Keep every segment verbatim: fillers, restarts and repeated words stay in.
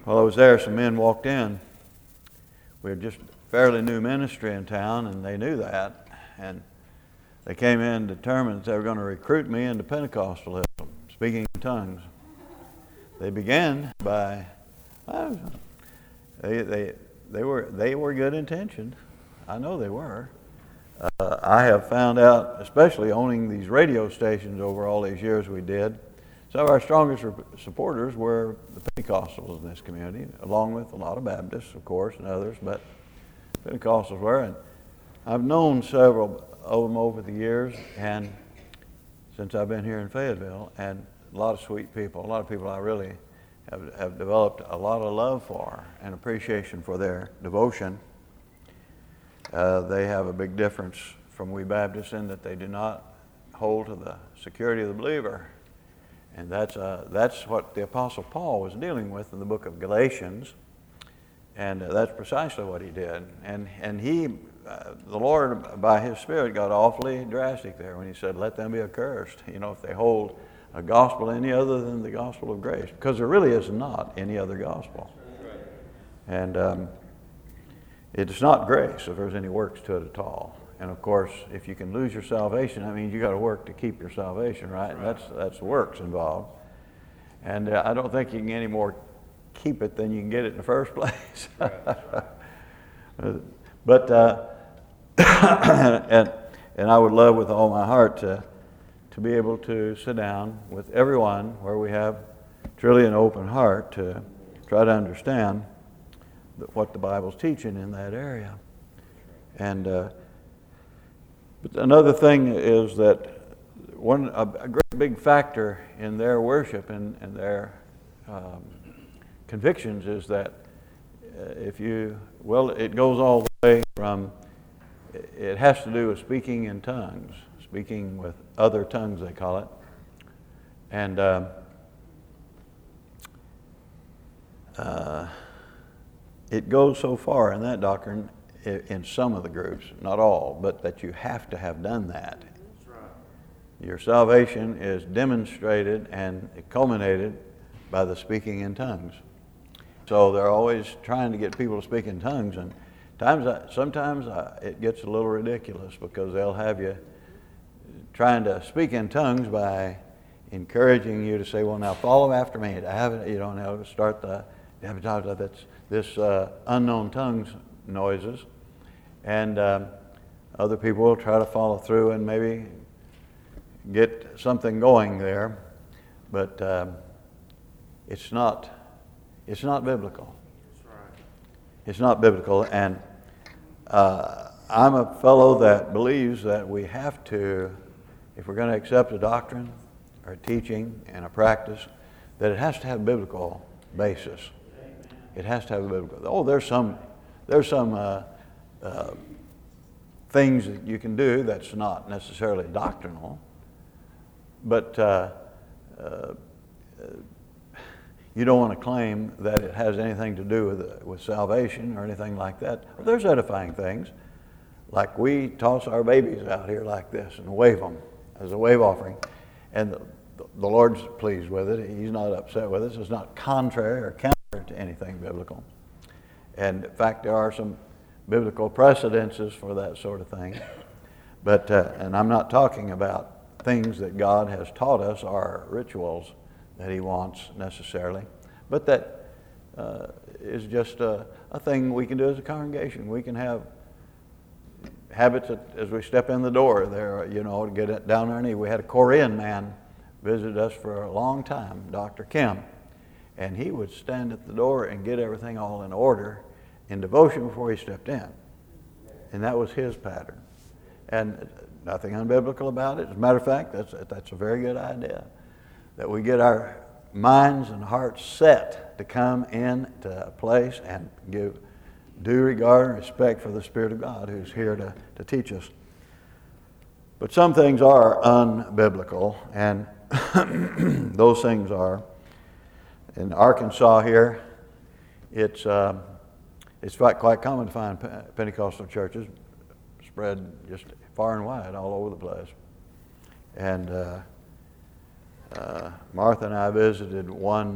While I was there, some men walked in. We were just fairly new ministry in town, and they knew that. And they came in determined that they were going to recruit me into Pentecostalism, speaking in tongues. They began by, well, they they they were they were good intentioned. I know they were. Uh, I have found out, especially owning these radio stations over all these years we did, some of our strongest supporters were the Pentecostals in this community, along with a lot of Baptists, of course, and others, but Pentecostals were. And I've known several of them over the years, and since I've been here in Fayetteville, and a lot of sweet people, a lot of people I really have, have developed a lot of love for and appreciation for their devotion. Uh, they have a big difference from we Baptists in that they do not hold to the security of the believer. And that's uh, that's what the Apostle Paul was dealing with in the book of Galatians, and uh, that's precisely what he did. And and he, uh, the Lord, by His Spirit, got awfully drastic there when He said, "Let them be accursed." You know, if they hold a gospel any other than the gospel of grace, because there really is not any other gospel. And um, it's not grace if there's any works to it at all. And of course, if you can lose your salvation, that means you got to work to keep your salvation, right? And that's that's works involved. And uh, I don't think you can any more keep it than you can get it in the first place. But uh, and and I would love with all my heart to to be able to sit down with everyone where we have truly an open heart to try to understand what the Bible's teaching in that area. And uh, but another thing is that one a, a great big factor in their worship and, and their um, convictions is that uh, if you well, it goes all the way from it has to do with speaking in tongues, speaking with other tongues they call it, and. Um, uh, It goes so far in that doctrine, in some of the groups, not all, but that you have to have done that. That's right. Your salvation is demonstrated and culminated by the speaking in tongues. So they're always trying to get people to speak in tongues, and times, I, sometimes I, it gets a little ridiculous because they'll have you trying to speak in tongues by encouraging you to say, "Well, now follow after me." I haven't, you don't know, to start the that's this uh, unknown tongues noises, and um, other people will try to follow through and maybe get something going there, but um, it's not it's not biblical. That's right. It's not biblical, and uh, I'm a fellow that believes that we have to, if we're going to accept a doctrine or a teaching and a practice, that it has to have a biblical basis. It has to have a biblical. Oh, there's some, there's some uh, uh, things that you can do that's not necessarily doctrinal, but uh, uh, you don't want to claim that it has anything to do with uh, with salvation or anything like that. There's edifying things, like we toss our babies out here like this and wave them as a wave offering, and the, the Lord's pleased with it. He's not upset with us. It's not contrary or counter to anything biblical. And in fact, there are some biblical precedences for that sort of thing. But uh, and I'm not talking about things that God has taught us or rituals that He wants necessarily, but that uh, is just a, a thing we can do as a congregation. We can have habits that, as we step in the door there, you know, to get it down our knee. We had a Korean man visit us for a long time, Doctor Kim. And he would stand at the door and get everything all in order in devotion before he stepped in. And that was his pattern. And nothing unbiblical about it. As a matter of fact, that's, that's a very good idea. That we get our minds and hearts set to come into a place and give due regard and respect for the Spirit of God who's here to, to teach us. But some things are unbiblical, and those things are. In Arkansas here, it's uh, it's quite common to find Pentecostal churches spread just far and wide all over the place. And uh, uh, Martha and I visited one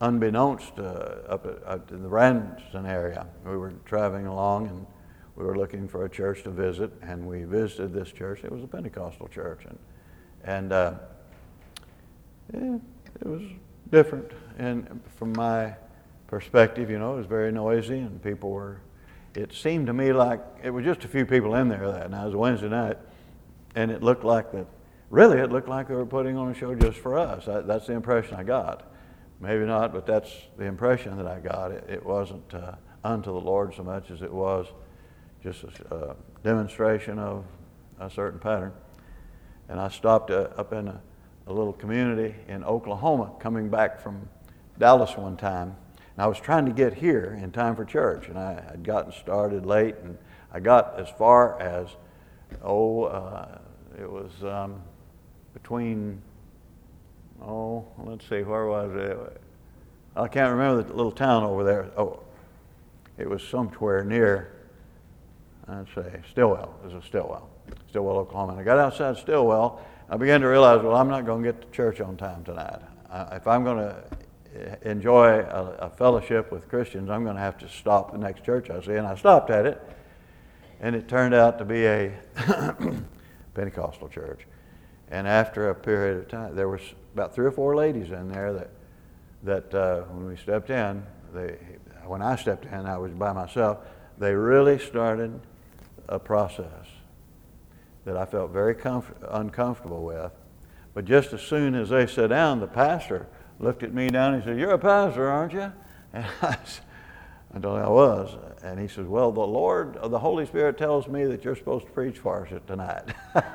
unbeknownst uh, up, at, up in the Branson area, we were traveling along and we were looking for a church to visit, and we visited this church. It was a Pentecostal church, and and uh, yeah, it was different. And from my perspective, you know, it was very noisy, and people were. It seemed to me like it was just a few people in there that night. It was a Wednesday night, and it looked like that. Really, it looked like they were putting on a show just for us. I, that's the impression I got. Maybe not, but that's the impression that I got. It, it wasn't uh, unto the Lord so much as it was just a uh, demonstration of a certain pattern. And I stopped uh, up in a, a little community in Oklahoma coming back from Dallas one time. And I was trying to get here in time for church, and I had gotten started late, and I got as far as, oh, uh, it was um, between, oh, let's see, where was it? I can't remember the little town over there. Oh, it was somewhere near, I'd say Stillwell. It was a Stillwell, Stillwell, Oklahoma. And I got outside Stillwell. I began to realize, well, I'm not going to get to church on time tonight. I, if I'm going to enjoy a, a fellowship with Christians, I'm going to have to stop the next church I see. And I stopped at it, and it turned out to be a Pentecostal church. And after a period of time, there was about three or four ladies in there that, that uh, when we stepped in, they, when I stepped in, I was by myself. They really started a process that I felt very comf- uncomfortable with. But just as soon as they sat down, the pastor looked at me down and he said, "You're a pastor, aren't you?" And I, I told him I was. And he says, "Well, the Lord, the Holy Spirit tells me that you're supposed to preach for us tonight."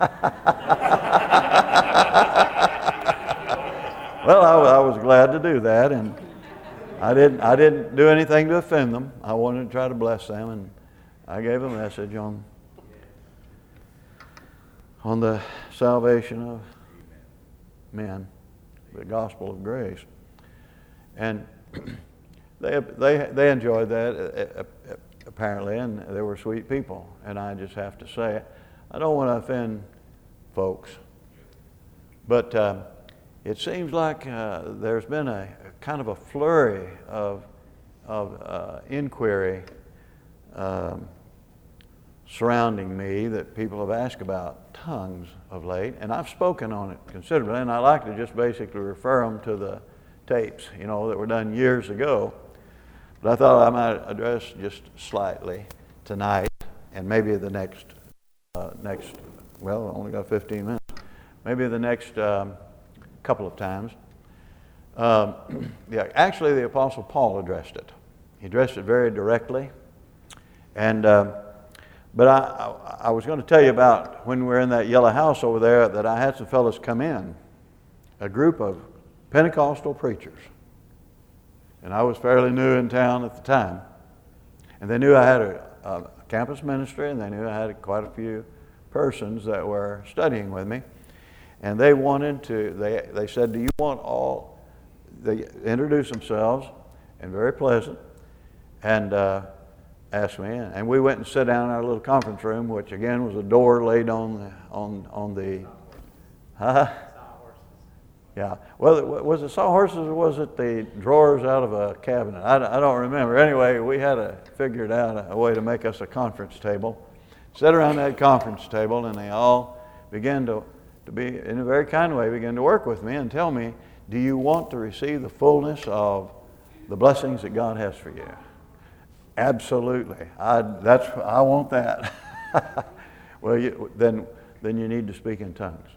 Well, I, I was glad to do that, and I didn't. I didn't do anything to offend them. I wanted to try to bless them, and I gave a message on on the salvation of men, the gospel of grace, and they they they enjoyed that apparently, and they were sweet people. And I just have to say, I don't want to offend folks, but uh, it seems like uh, there's been a, a kind of a flurry of of uh, inquiry um, surrounding me that people have asked about tongues of late, and I've spoken on it considerably, and I like to just basically refer them to the tapes, you know, that were done years ago. But I thought I might address just slightly tonight, and maybe the next, uh, next, well, I only got fifteen minutes, maybe the next um, couple of times. Um, yeah, actually, the Apostle Paul addressed it. He addressed it very directly, and uh, but I, I, I was going to tell you about when we were in that yellow house over there that I had some fellows come in, a group of Pentecostal preachers. And I was fairly new in town at the time. And they knew I had a, a campus ministry, and they knew I had quite a few persons that were studying with me. And they wanted to, they, they said, "Do you want all," they introduced themselves, and very pleasant, and uh, asked me, and we went and sat down in our little conference room, which again was a door laid on the, on, on the, huh? Yeah. Well, was it sawhorses or was it the drawers out of a cabinet? I, I don't remember. Anyway, we had to figured out a, a way to make us a conference table. Sat around that conference table, and they all began to, to be, in a very kind way, began to work with me and tell me, "Do you want to receive the fullness of the blessings that God has for you?" Absolutely. I, that's, I want that. Well, you, then, then you need to speak in tongues.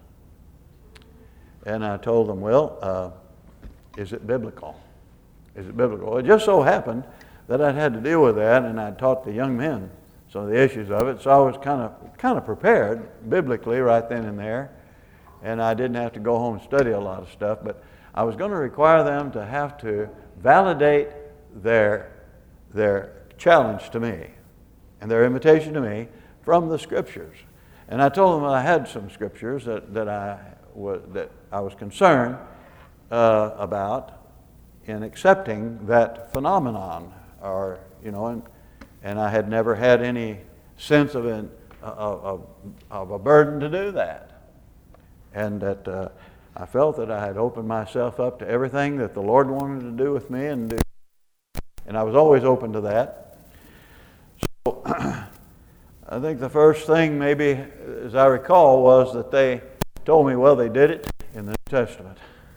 And I told them, well, uh, is it biblical? Is it biblical? Well, it just so happened that I'd had to deal with that, and I'd taught the young men some of the issues of it, so I was kind of kind of prepared biblically right then and there, and I didn't have to go home and study a lot of stuff, but I was going to require them to have to validate their their challenge to me and their invitation to me from the Scriptures. And I told them that I had some Scriptures that, that I was that I was concerned uh, about in accepting that phenomenon, or you know, and and I had never had any sense of an of, of, of a burden to do that, and that uh, I felt that I had opened myself up to everything that the Lord wanted to do with me, and do, and I was always open to that. So I think the first thing, maybe as I recall, was that they told me, well, they did it in the New Testament.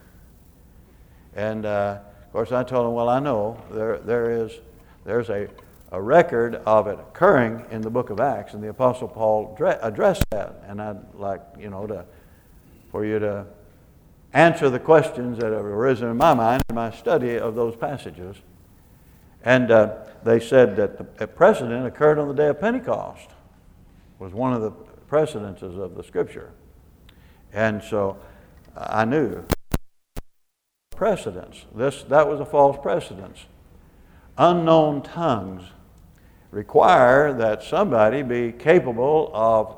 And uh, of course I told them, well, I know there there is there's a, a record of it occurring in the book of Acts, and the Apostle Paul dre- addressed that. And I'd like, you know, to for you to answer the questions that have arisen in my mind in my study of those passages. And uh, they said that the precedent occurred on the day of Pentecost, was one of the precedences of the Scripture. And so I knew precedence. This that was a false precedence. Unknown tongues require that somebody be capable of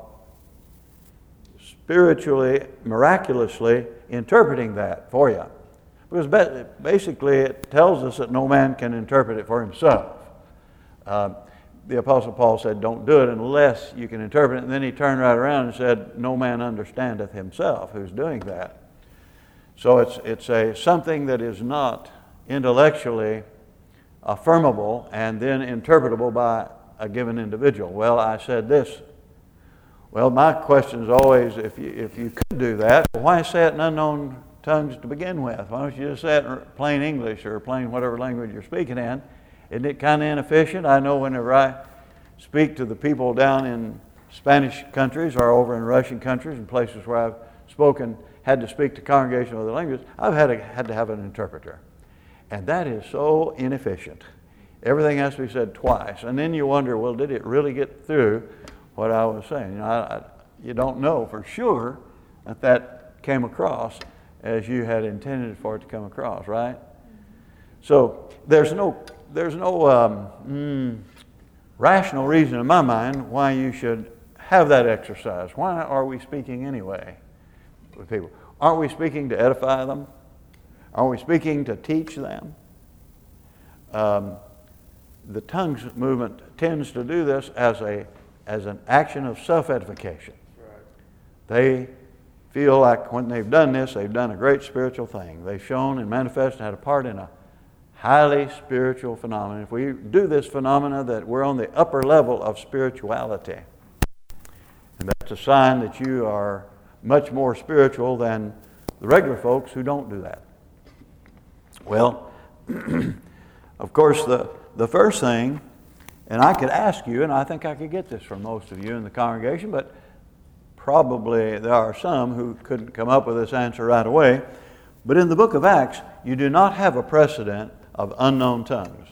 spiritually, miraculously interpreting that for you. Because basically it tells us that no man can interpret it for himself. Uh, the Apostle Paul said, don't do it unless you can interpret it. And then he turned right around and said, no man understandeth himself who's doing that. So it's it's a something that is not intellectually affirmable and then interpretable by a given individual. Well, I said this. Well, my question is always, if you if you could do that, why say it in unknown tongues to begin with? Why don't you just say it in plain English or plain whatever language you're speaking in? Isn't it kind of inefficient? I know whenever I speak to the people down in Spanish countries or over in Russian countries and places where I've spoken, had to speak to congregation of other languages, I've had, a, had to have an interpreter. And that is so inefficient. Everything has to be said twice. And then you wonder, well, did it really get through what I was saying? You know, I, I, you don't know for sure that that came across as you had intended for it to come across, right? So there's no there's no um, mm, rational reason in my mind why you should have that exercise. Why are we speaking anyway with people? Aren't we speaking to edify them? Are we speaking to teach them? Um, the tongues movement tends to do this as a as an action of self-edification. Right. They feel like when they've done this, they've done a great spiritual thing. They've shown and manifested and had a part in a highly spiritual phenomenon. If we do this phenomena, that we're on the upper level of spirituality. And that's a sign that you are much more spiritual than the regular folks who don't do that. Well, of course, the, the first thing, and I could ask you, and I think I could get this from most of you in the congregation, but probably there are some who couldn't come up with this answer right away. But in the book of Acts, you do not have a precedent of unknown tongues.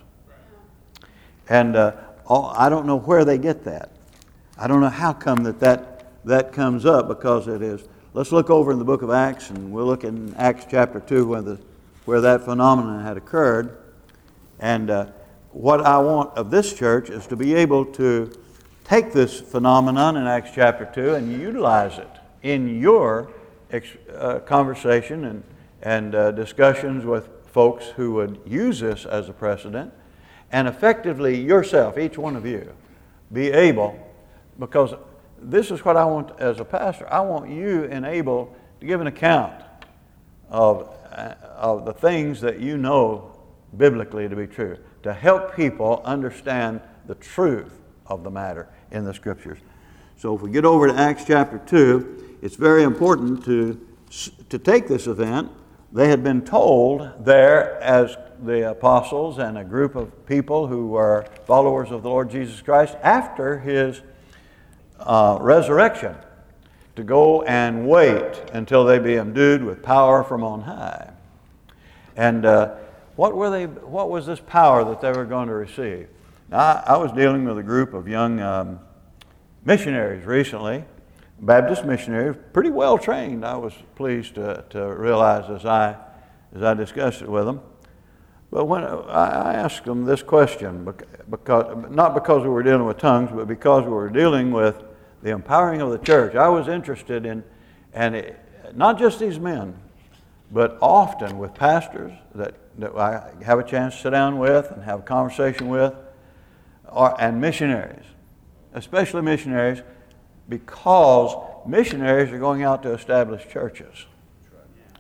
And uh, all, I don't know where they get that. I don't know how come that, that that comes up, because it is. Let's look over in the book of Acts, and we'll look in Acts chapter two where, the, where that phenomenon had occurred. And uh, what I want of this church is to be able to take this phenomenon in Acts chapter two and utilize it in your ex- uh, conversation and, and uh, discussions with folks who would use this as a precedent, and effectively yourself, each one of you, be able, because this is what I want as a pastor, I want you and able to give an account of, uh, of the things that you know biblically to be true, to help people understand the truth of the matter in the Scriptures. So if we get over to Acts chapter two, it's very important to, to take this event. They had been told there, as the apostles and a group of people who were followers of the Lord Jesus Christ after His uh, resurrection, to go and wait until they be endued with power from on high. And uh, what were they? What was this power that they were going to receive? Now, I, I was dealing with a group of young um, missionaries recently, Baptist missionaries, pretty well trained. I was pleased to, to realize as I as I discussed it with them. But when I asked them this question, because not because we were dealing with tongues, but because we were dealing with the empowering of the church, I was interested in, and it, not just these men, but often with pastors that, that I have a chance to sit down with and have a conversation with, or, and missionaries, especially missionaries, because missionaries are going out to establish churches.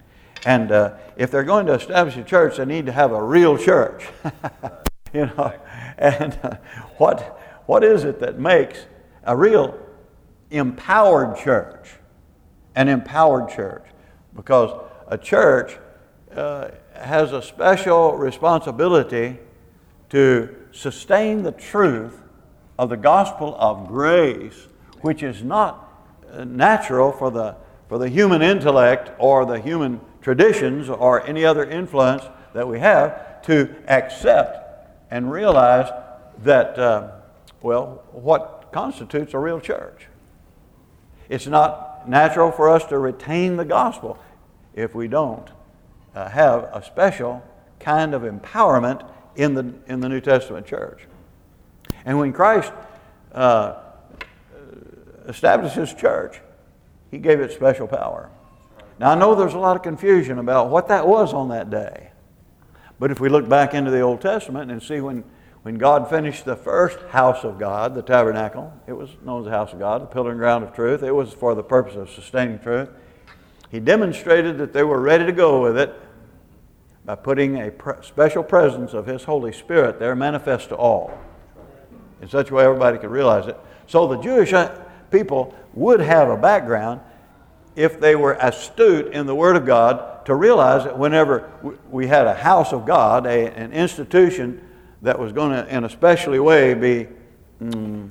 And uh, if they're going to establish a church, they need to have a real church. You know, and uh, what what is it that makes a real empowered church an empowered church? Because a church uh, has a special responsibility to sustain the truth of the gospel of grace, which is not natural for the for the human intellect or the human traditions or any other influence that we have to accept and realize that, uh, well, what constitutes a real church. It's not natural for us to retain the gospel if we don't uh, have a special kind of empowerment in the in the New Testament church. And when Christ uh, established His church, He gave it special power. Now, I know there's a lot of confusion about what that was on that day. But if we look back into the Old Testament and see when, when God finished the first house of God, the tabernacle, it was known as the house of God, the pillar and ground of truth. It was for the purpose of sustaining truth. He demonstrated that they were ready to go with it by putting a pre- special presence of His Holy Spirit there manifest to all, in such a way everybody could realize it. So the Jewish people would have a background, if they were astute in the Word of God, to realize that whenever we had a house of God, a, an institution that was going to, in a special way, be mm,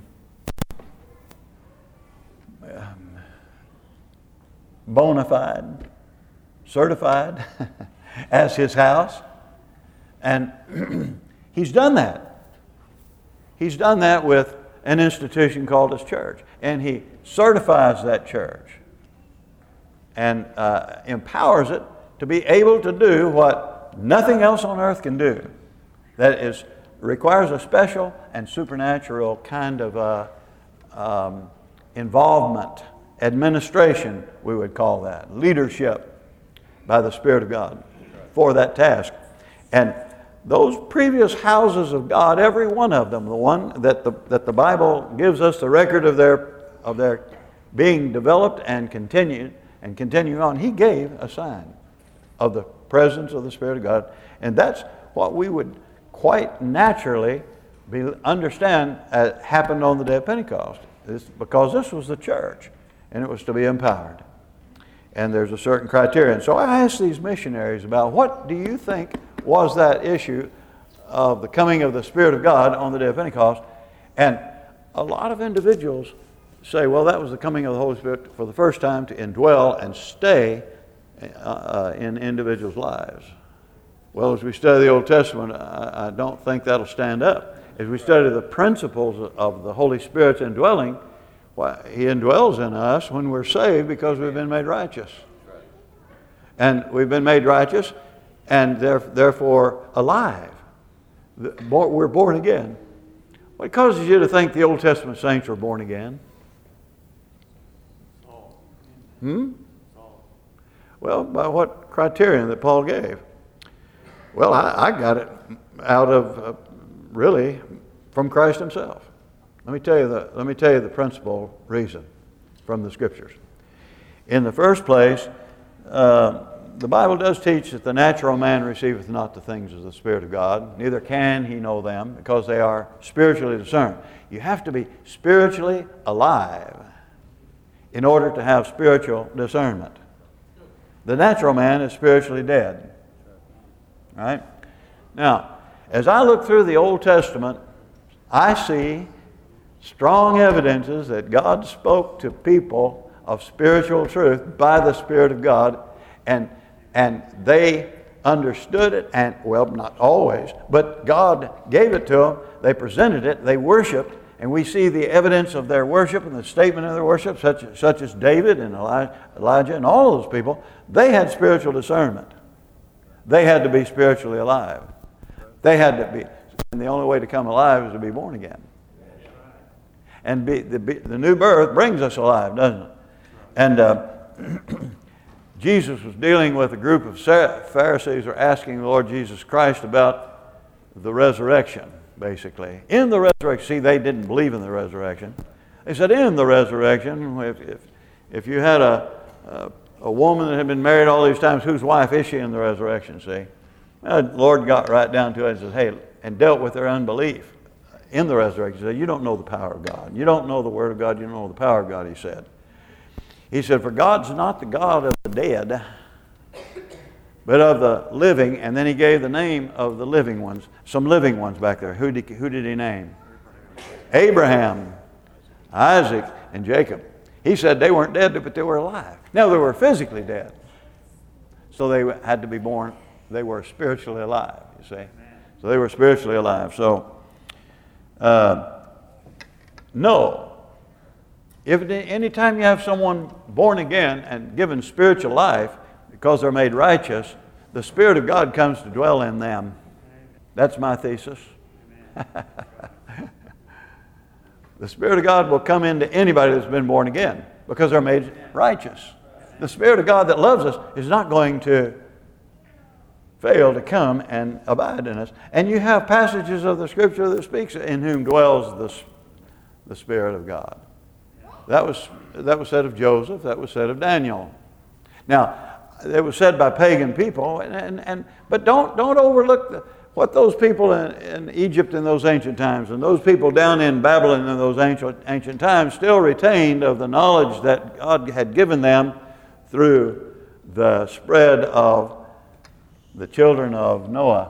bona fide, certified as His house. And He's done that. He's done that with an institution called His church. And He certifies that church and uh, empowers it to be able to do what nothing else on earth can do. That is, requires a special and supernatural kind of uh, um, involvement, administration, we would call that, leadership by the Spirit of God for that task. And those previous houses of God, every one of them, the one that the that the Bible gives us the record of their of their being developed and continued and continuing on, He gave a sign of the presence of the Spirit of God. And that's what we would quite naturally be, understand uh, happened on the day of Pentecost. It's because this was the church, and it was to be empowered. And there's a certain criterion. So I asked these missionaries about, what do you think was that issue of the coming of the Spirit of God on the day of Pentecost? And a lot of individuals say, well, that was the coming of the Holy Spirit for the first time to indwell and stay uh, in individuals' lives. Well, as we study the Old Testament, I, I don't think that'll stand up. As we study the principles of the Holy Spirit's indwelling, well, He indwells in us when we're saved because we've been made righteous. And we've been made righteous and therefore alive. We're born again. What causes you to think the Old Testament saints were born again? Hmm? Well, by what criterion that Paul gave? Well, I, I got it out of, uh, really, from Christ Himself. Let me tell you the let me tell you the principal reason from the Scriptures. In the first place, uh, the Bible does teach that the natural man receiveth not the things of the Spirit of God, neither can he know them, because they are spiritually discerned. You have to be spiritually alive in order to have spiritual discernment. The natural man is spiritually dead. Right? Now, as I look through the Old Testament, I see strong evidences that God spoke to people of spiritual truth by the Spirit of God, and and they understood it, and, well, not always, but God gave it to them. They presented it, they worshiped, and we see the evidence of their worship and the statement of their worship, such, such as David and Elijah and all of those people. They had spiritual discernment. They had to be spiritually alive. They had to be, and the only way to come alive is to be born again. And be, the, the new birth brings us alive, doesn't it? And uh, Jesus was dealing with a group of Pharisees who were asking the Lord Jesus Christ about the resurrection, basically. In the resurrection, see, they didn't believe in the resurrection. They said, in the resurrection, if if, if you had a, a a woman that had been married all these times, whose wife is she in the resurrection, see? Well, the Lord got right down to it and said, hey, and dealt with their unbelief in the resurrection. He said, you don't know the power of God. You don't know the Word of God. You don't know the power of God, he said. He said, for God's not the God of the dead, but of the living. And then he gave the name of the living ones, some living ones back there. Who did, who did he name? Abraham, Isaac, and Jacob. He said they weren't dead, but they were alive. Now, they were physically dead. So they had to be born. They were spiritually alive, you see. So they were spiritually alive. So, uh, no. If any time you have someone born again and given spiritual life because they're made righteous, the Spirit of God comes to dwell in them. That's my thesis. The Spirit of God will come into anybody that's been born again because they're made righteous. The Spirit of God that loves us is not going to fail to come and abide in us. And you have passages of the Scripture that speaks in whom dwells the, the Spirit of God. That was, that was said of Joseph. That was said of Daniel. Now, it was said by pagan people, and, and, and but don't, don't overlook the, what those people in, in Egypt in those ancient times and those people down in Babylon in those ancient, ancient times still retained of the knowledge that God had given them through the spread of the children of Noah.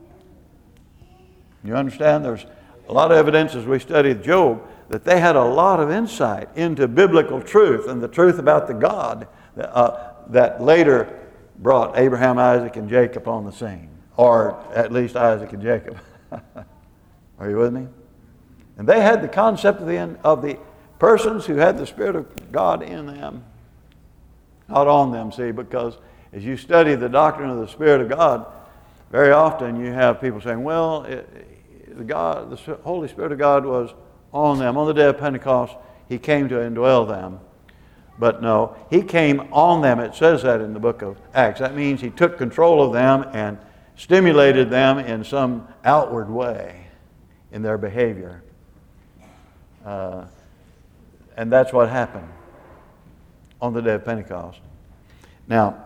You understand? There's a lot of evidence as we studied Job that they had a lot of insight into biblical truth and the truth about the God that, uh, that later brought Abraham, Isaac, and Jacob on the scene. Or at least Isaac and Jacob. Are you with me? And they had the concept of the, of the persons who had the Spirit of God in them. Not on them, see, because as you study the doctrine of the Spirit of God, very often you have people saying, well, it, the, God, the Holy Spirit of God was on them. On the day of Pentecost, He came to indwell them. But no, He came on them. It says that in the book of Acts. That means He took control of them and stimulated them in some outward way in their behavior. Uh, and that's what happened on the day of Pentecost. Now,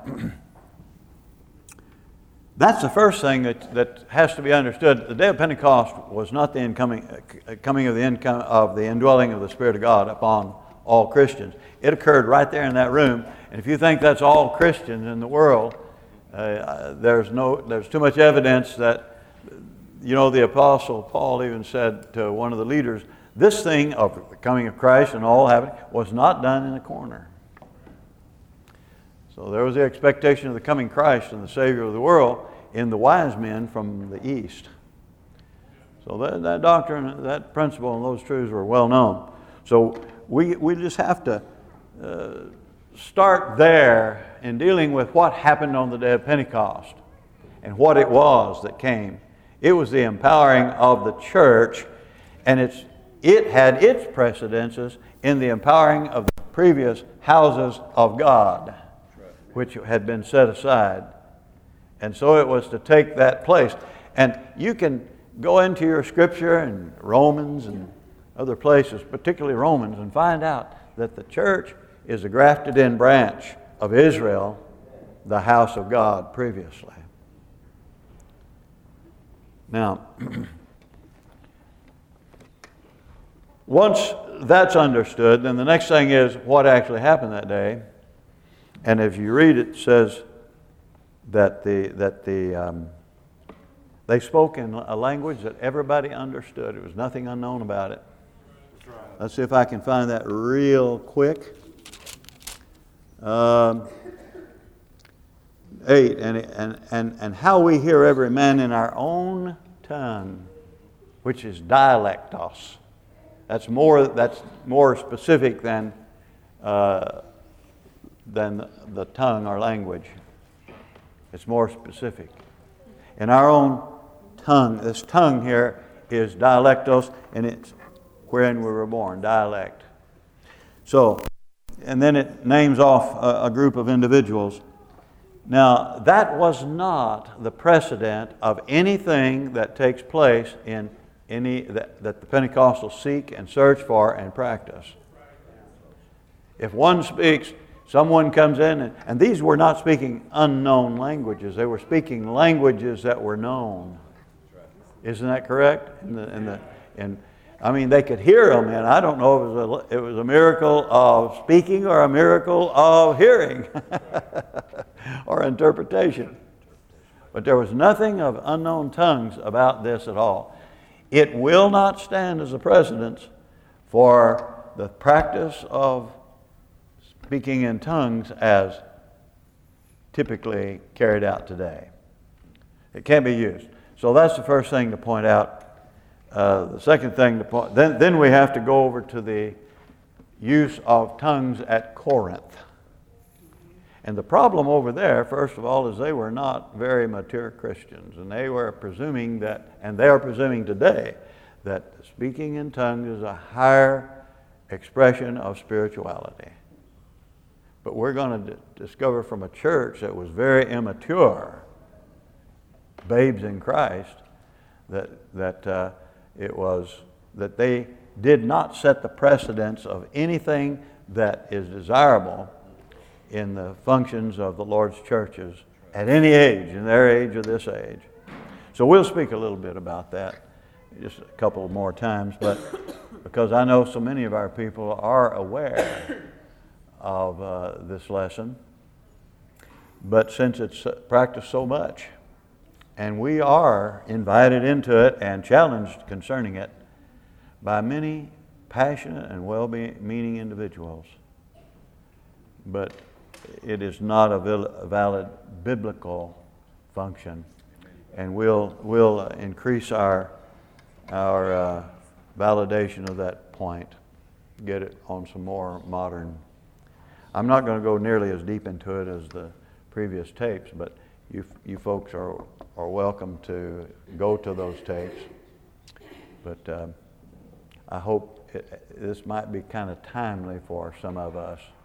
that's the first thing that, that has to be understood. The day of Pentecost was not the incoming, uh, coming of the income of the indwelling of the Spirit of God upon all Christians. It occurred right there in that room. And if you think that's all Christians in the world, uh, there's no, there's too much evidence that, you know, the Apostle Paul even said to one of the leaders, this thing of the coming of Christ and all happening was not done in a corner. So there was the expectation of the coming Christ and the Savior of the world in the wise men from the East. So that, that doctrine, that principle, and those truths were well known. So we we just have to uh, start there in dealing with what happened on the day of Pentecost and what it was that came. It was the empowering of the church, and it's it had its precedences in the empowering of the previous houses of God, which had been set aside. And so it was to take that place. And you can go into your scripture and Romans and other places, particularly Romans, and find out that the church is a grafted in branch of Israel, the house of God previously. Now, once that's understood, then the next thing is what actually happened that day. And if you read it, it says that the that the um, they spoke in a language that everybody understood. There was nothing unknown about it. That's right. Let's see if I can find that real quick. Um, eight and and and and how we hear every man in our own tongue, which is dialectos. That's more that's more specific than. Uh, than the tongue or language. It's more specific. In our own tongue, this tongue here is dialectos, and it's wherein we were born, dialect. So, and then it names off a, a group of individuals. Now, that was not the precedent of anything that takes place in any that, that the Pentecostals seek and search for and practice. If one speaks Someone comes in, and, and these were not speaking unknown languages. They were speaking languages that were known. Isn't that correct? In the, in the, in, I mean, they could hear them, and I don't know if it was a, it was a miracle of speaking or a miracle of hearing or interpretation. But there was nothing of unknown tongues about this at all. It will not stand as a precedent for the practice of speaking in tongues as typically carried out today. It can't be used. So that's the first thing to point out. Uh, the second thing to point, then, then we have to go over to the use of tongues at Corinth. And the problem over there, first of all, is they were not very mature Christians. And they were presuming that, and they are presuming today, that speaking in tongues is a higher expression of spirituality. But we're going to d- discover from a church that was very immature, babes in Christ, that that uh, it was that they did not set the precedence of anything that is desirable in the functions of the Lord's churches at any age, in their age or this age. So we'll speak a little bit about that just a couple more times, but because I know so many of our people are aware of uh, this lesson, but since it's practiced so much, and we are invited into it and challenged concerning it by many passionate and well-meaning individuals, but it is not a valid biblical function, and we'll we'll increase our our uh, validation of that point, get it on some more modern. I'm not going to go nearly as deep into it as the previous tapes, but you you folks are are welcome to go to those tapes. But uh, I hope it, this might be kind of timely for some of us.